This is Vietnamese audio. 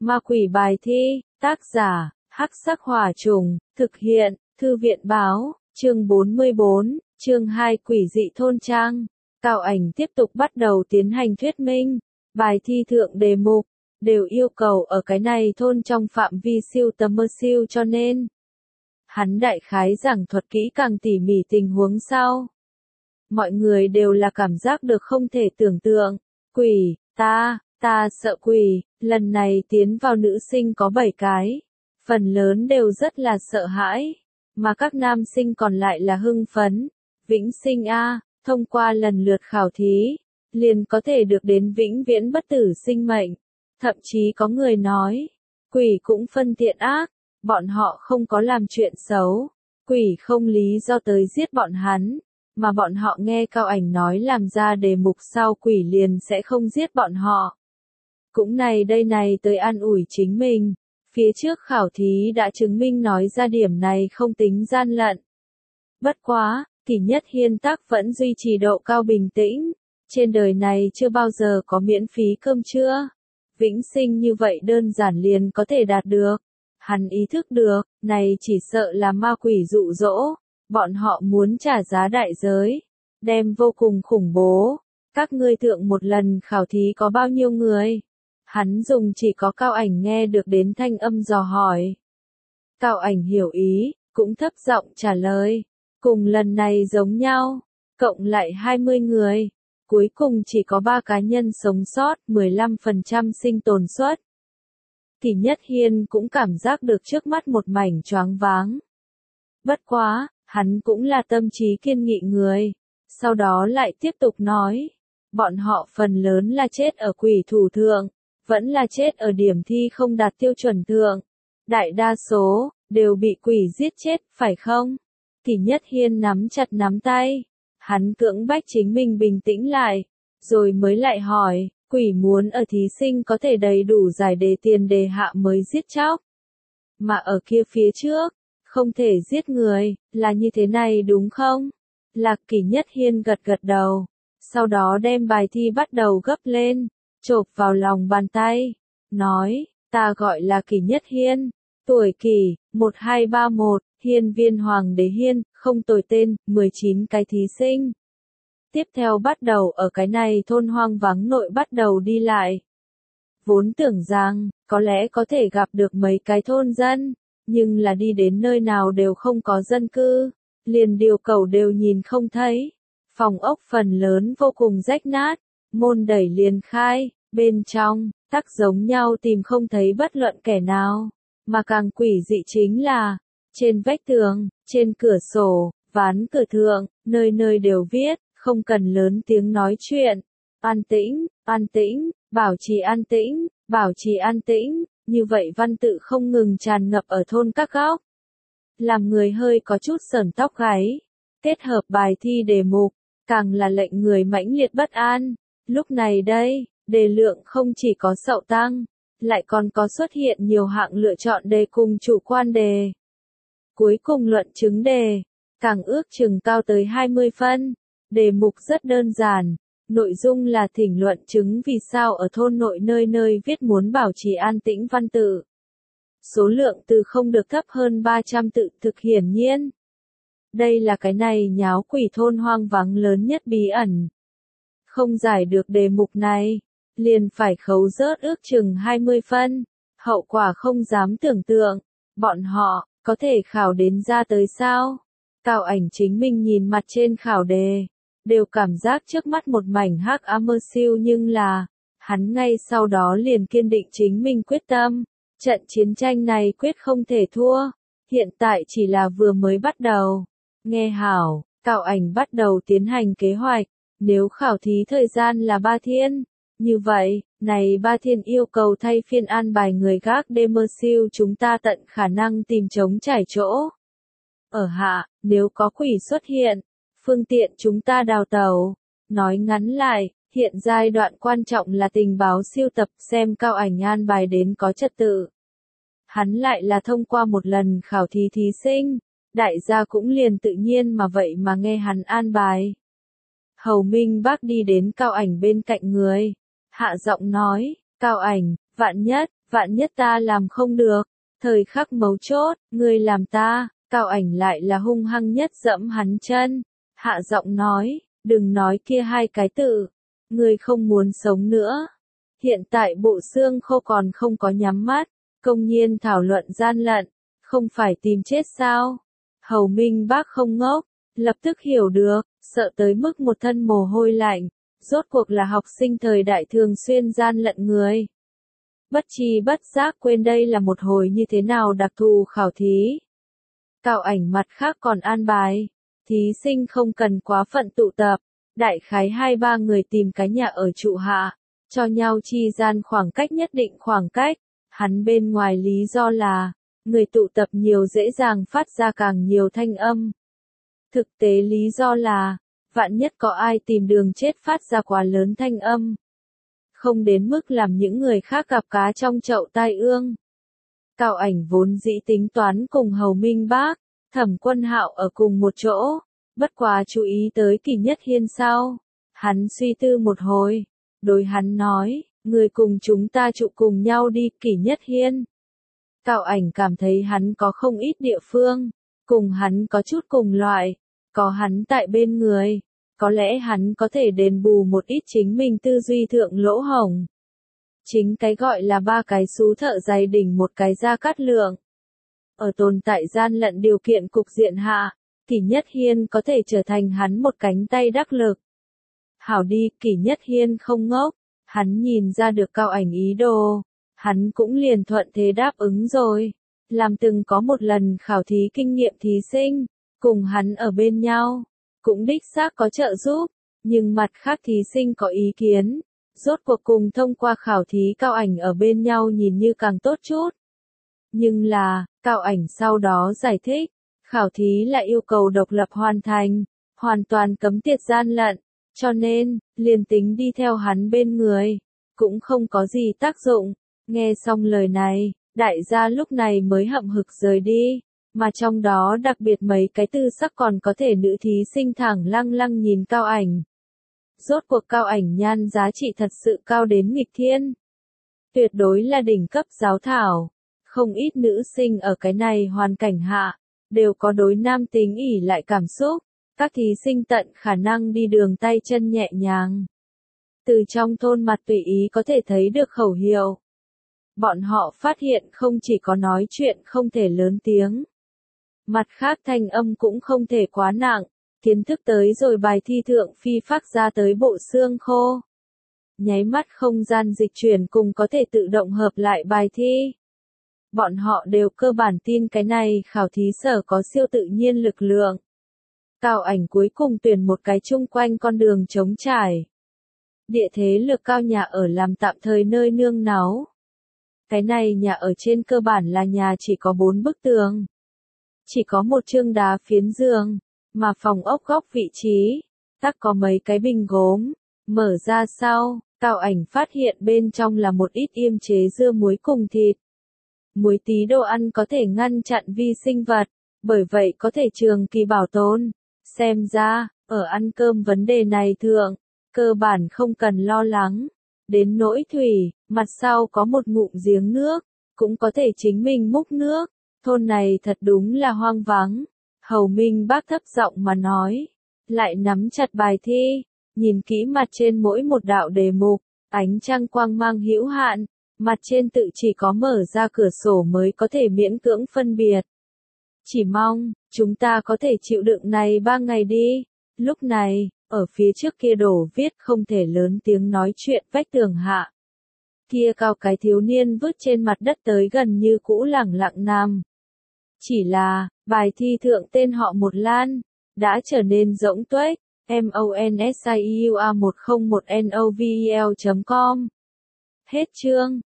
Ma quỷ bài thi, tác giả, Hắc Sắc Hỏa Trùng, thực hiện, Thư viện báo, chương 44, chương 2 quỷ dị thôn trang. Cao Ảnh tiếp tục bắt đầu tiến hành thuyết minh, bài thi thượng đề mục, đều yêu cầu ở cái này thôn trong phạm vi siêu tầm mơ siêu cho nên. Hắn đại khái giảng thuật kỹ càng tỉ mỉ tình huống sau. Mọi người đều là cảm giác được không thể tưởng tượng, quỷ, ta sợ quỷ, lần này tiến vào nữ sinh có 7 cái, phần lớn đều rất là sợ hãi, mà các nam sinh còn lại là hưng phấn. Vĩnh sinh A, thông qua lần lượt khảo thí, liền có thể được đến vĩnh viễn bất tử sinh mệnh. Thậm chí có người nói, quỷ cũng phân tiện ác, bọn họ không có làm chuyện xấu, quỷ không lý do tới giết bọn hắn, mà bọn họ nghe Cao Ảnh nói làm ra đề mục sau quỷ liền sẽ không giết bọn họ. Cũng này tới an ủi chính mình, phía trước khảo thí đã chứng minh nói ra điểm này không tính gian lận. Bất quá, Kỷ Nhất Hiên tác vẫn duy trì độ cao bình tĩnh, trên đời này chưa bao giờ có miễn phí cơm trưa. Vĩnh sinh như vậy đơn giản liền có thể đạt được. Hắn ý thức được, này chỉ sợ là ma quỷ dụ dỗ, bọn họ muốn trả giá đại giới, đem vô cùng khủng bố. Các ngươi thượng một lần khảo thí có bao nhiêu người? Hắn dùng chỉ có Cao Ảnh nghe được đến thanh âm dò hỏi. Cao Ảnh hiểu ý, cũng thấp giọng trả lời, cùng lần này giống nhau, cộng lại 20 người. Cuối cùng chỉ có 3 cá nhân sống sót, 15% sinh tồn suất. Kỷ Nhất Hiên cũng cảm giác được trước mắt một mảnh choáng váng. Bất quá, hắn cũng là tâm trí kiên nghị người. Sau đó lại tiếp tục nói, bọn họ phần lớn là chết ở quỷ thủ thượng, vẫn là chết ở điểm thi không đạt tiêu chuẩn thượng. Đại đa số, đều bị quỷ giết chết, phải không? Kỷ Nhất Hiên nắm chặt nắm tay. Hắn cưỡng bách chính mình bình tĩnh lại, rồi mới lại hỏi, quỷ muốn ở thí sinh có thể đầy đủ giải đề tiền đề hạ mới giết chóc. Mà ở kia phía trước, không thể giết người, là như thế này đúng không? Lạc Kỷ Nhất Hiên gật gật đầu, sau đó đem bài thi bắt đầu gấp lên, chộp vào lòng bàn tay, nói, ta gọi là Kỷ Nhất Hiên, tuổi Kỷ, 1231. Hiên viên Hoàng đế Hiên, không tồi tên, 19 cái thí sinh. Tiếp theo bắt đầu ở cái này thôn hoang vắng nội bắt đầu đi lại. Vốn tưởng rằng, có lẽ có thể gặp được mấy cái thôn dân, nhưng là đi đến nơi nào đều không có dân cư, liền điều cầu đều nhìn không thấy. Phòng ốc phần lớn vô cùng rách nát, môn đẩy liền khai, bên trong, tắc giống nhau tìm không thấy bất luận kẻ nào, mà càng quỷ dị chính là, trên vách tường, trên cửa sổ, ván cửa thượng, nơi nơi đều viết, không cần lớn tiếng nói chuyện. An tĩnh, bảo trì an tĩnh, bảo trì an tĩnh, như vậy văn tự không ngừng tràn ngập ở thôn các góc. Làm người hơi có chút sởn tóc gáy, kết hợp bài thi đề mục, càng là lệnh người mãnh liệt bất an. Lúc này đây, đề lượng không chỉ có sậu tăng, lại còn có xuất hiện nhiều hạng lựa chọn đề cùng chủ quan đề. Cuối cùng luận chứng đề, càng ước chừng cao tới 20 phân. Đề mục rất đơn giản, nội dung là thỉnh luận chứng vì sao ở thôn nội nơi nơi viết muốn bảo trì an tĩnh văn tự. Số lượng từ không được thấp hơn 300 tự thực hiển nhiên. Đây là cái này nháo quỷ thôn hoang vắng lớn nhất bí ẩn. Không giải được đề mục này, liền phải khấu rớt ước chừng 20 phân. Hậu quả không dám tưởng tượng, bọn họ có thể khảo đến ra tới sao? Cao Ảnh chính mình nhìn mặt trên khảo đề, đều cảm giác trước mắt một mảnh hắc ám mơ siêu, nhưng là, hắn ngay sau đó liền kiên định chính mình quyết tâm, trận chiến tranh này quyết không thể thua, hiện tại chỉ là vừa mới bắt đầu. Nghe hảo, Cao Ảnh bắt đầu tiến hành kế hoạch, nếu khảo thí thời gian là 3 thiên, như vậy, này 3 thiên yêu cầu thay phiên an bài người gác đêm mơ siêu, chúng ta tận khả năng tìm trống trải chỗ. Ở hạ, nếu có quỷ xuất hiện, phương tiện chúng ta đào tẩu. Nói ngắn lại, hiện giai đoạn quan trọng là tình báo siêu tập, xem Cao Ảnh an bài đến có trật tự. Hắn lại là thông qua một lần khảo thí thí sinh, đại gia cũng liền tự nhiên mà vậy mà nghe hắn an bài. Hầu Minh Bác đi đến Cao Ảnh bên cạnh người, hạ giọng nói, Cao Ảnh, Vạn nhất ta làm không được, thời khắc mấu chốt, ngươi làm ta, Cao Ảnh lại là hung hăng nhất dẫm hắn chân, hạ giọng nói, đừng nói kia hai cái tự, ngươi không muốn sống nữa. Hiện tại bộ xương khô còn không có nhắm mắt, công nhiên thảo luận gian lận, không phải tìm chết sao? Hầu Minh Bác không ngốc, lập tức hiểu được, sợ tới mức một thân mồ hôi lạnh, rốt cuộc là học sinh thời đại thường xuyên gian lận người. Bất tri bất giác quên đây là một hồi như thế nào đặc thù khảo thí. Cao Ảnh mặt khác còn an bài, thí sinh không cần quá phận tụ tập, đại khái 2-3 người tìm cái nhà ở trụ hạ, cho nhau chi gian khoảng cách nhất định khoảng cách, hắn bên ngoài lý do là, người tụ tập nhiều dễ dàng phát ra càng nhiều thanh âm. Thực tế lý do là, vạn nhất có ai tìm đường chết phát ra quá lớn thanh âm. Không đến mức làm những người khác gặp cá trong chậu tai ương. Cao Ảnh vốn dĩ tính toán cùng Hầu Minh Bác, Thẩm Quân Hạo ở cùng một chỗ, bất quá chú ý tới Kỷ Nhất Hiên sau. Hắn suy tư một hồi, đối hắn nói, người cùng chúng ta trụ cùng nhau đi Kỷ Nhất Hiên. Cao Ảnh cảm thấy hắn có không ít địa phương, cùng hắn có chút cùng loại, có hắn tại bên người, có lẽ hắn có thể đền bù một ít chính mình tư duy thượng lỗ hổng. Chính cái gọi là ba cái xú thợ dày đỉnh một cái Gia Cát Lượng. Ở tồn tại gian lận điều kiện cục diện hạ, Kỷ Nhất Hiên có thể trở thành hắn một cánh tay đắc lực. Hảo đi, Kỷ Nhất Hiên không ngốc, hắn nhìn ra được Cao Ảnh ý đồ, hắn cũng liền thuận thế đáp ứng rồi. Làm từng có một lần khảo thí kinh nghiệm thí sinh, cùng hắn ở bên nhau, cũng đích xác có trợ giúp, nhưng mặt khác thí sinh có ý kiến, rốt cuộc cùng thông qua khảo thí Cao Ảnh ở bên nhau nhìn như càng tốt chút. Nhưng là, Cao Ảnh sau đó giải thích, khảo thí lại yêu cầu độc lập hoàn thành, hoàn toàn cấm tiệt gian lận, cho nên, liền tính đi theo hắn bên người, cũng không có gì tác dụng. Nghe xong lời này, đại gia lúc này mới hậm hực rời đi, mà trong đó đặc biệt mấy cái tư sắc còn có thể nữ thí sinh thẳng lăng lăng nhìn Cao Ảnh. Rốt cuộc Cao Ảnh nhan giá trị thật sự cao đến nghịch thiên. Tuyệt đối là đỉnh cấp giáo thảo. Không ít nữ sinh ở cái này hoàn cảnh hạ, đều có đối nam tính ỷ lại cảm xúc. Các thí sinh tận khả năng đi đường tay chân nhẹ nhàng. Từ trong thôn mặt tùy ý có thể thấy được khẩu hiệu. Bọn họ phát hiện không chỉ có nói chuyện không thể lớn tiếng. Mặt khác thanh âm cũng không thể quá nặng, kiến thức tới rồi bài thi thượng phi phát ra tới bộ xương khô. Nháy mắt không gian dịch chuyển cùng có thể tự động hợp lại bài thi. Bọn họ đều cơ bản tin cái này khảo thí sở có siêu tự nhiên lực lượng. Cao Ảnh cuối cùng tuyển một cái chung quanh con đường trống trải. Địa thế lực cao nhà ở làm tạm thời nơi nương náu. Cái này nhà ở trên cơ bản là nhà chỉ có 4 bức tường. Chỉ có một chương đá phiến giường, mà phòng ốc góc vị trí, tắc có mấy cái bình gốm. Mở ra sau, Cao Ảnh phát hiện bên trong là một ít yêm chế dưa muối cùng thịt. Muối tí đồ ăn có thể ngăn chặn vi sinh vật, bởi vậy có thể trường kỳ bảo tồn. Xem ra, ở ăn cơm vấn đề này thượng, cơ bản không cần lo lắng. Đến nỗi thủy, mặt sau có một ngụm giếng nước, cũng có thể chính mình múc nước. Thôn này thật đúng là hoang vắng. Hầu Minh Bác thấp giọng mà nói, lại nắm chặt bài thi, nhìn kỹ mặt trên mỗi một đạo đề mục, ánh trăng quang mang hữu hạn, mặt trên tự chỉ có mở ra cửa sổ mới có thể miễn cưỡng phân biệt. Chỉ mong, chúng ta có thể chịu đựng này 3 ngày đi. Lúc này, ở phía trước kia đổ viết không thể lớn tiếng nói chuyện vách tường hạ. Kia cao cái thiếu niên vứt trên mặt đất tới gần như cũ lẳng lặng nằm. Chỉ là, bài thi thượng tên họ Một Lan, đã trở nên rỗng tuếch, MONSIUA101NOVEL.com. Hết chương.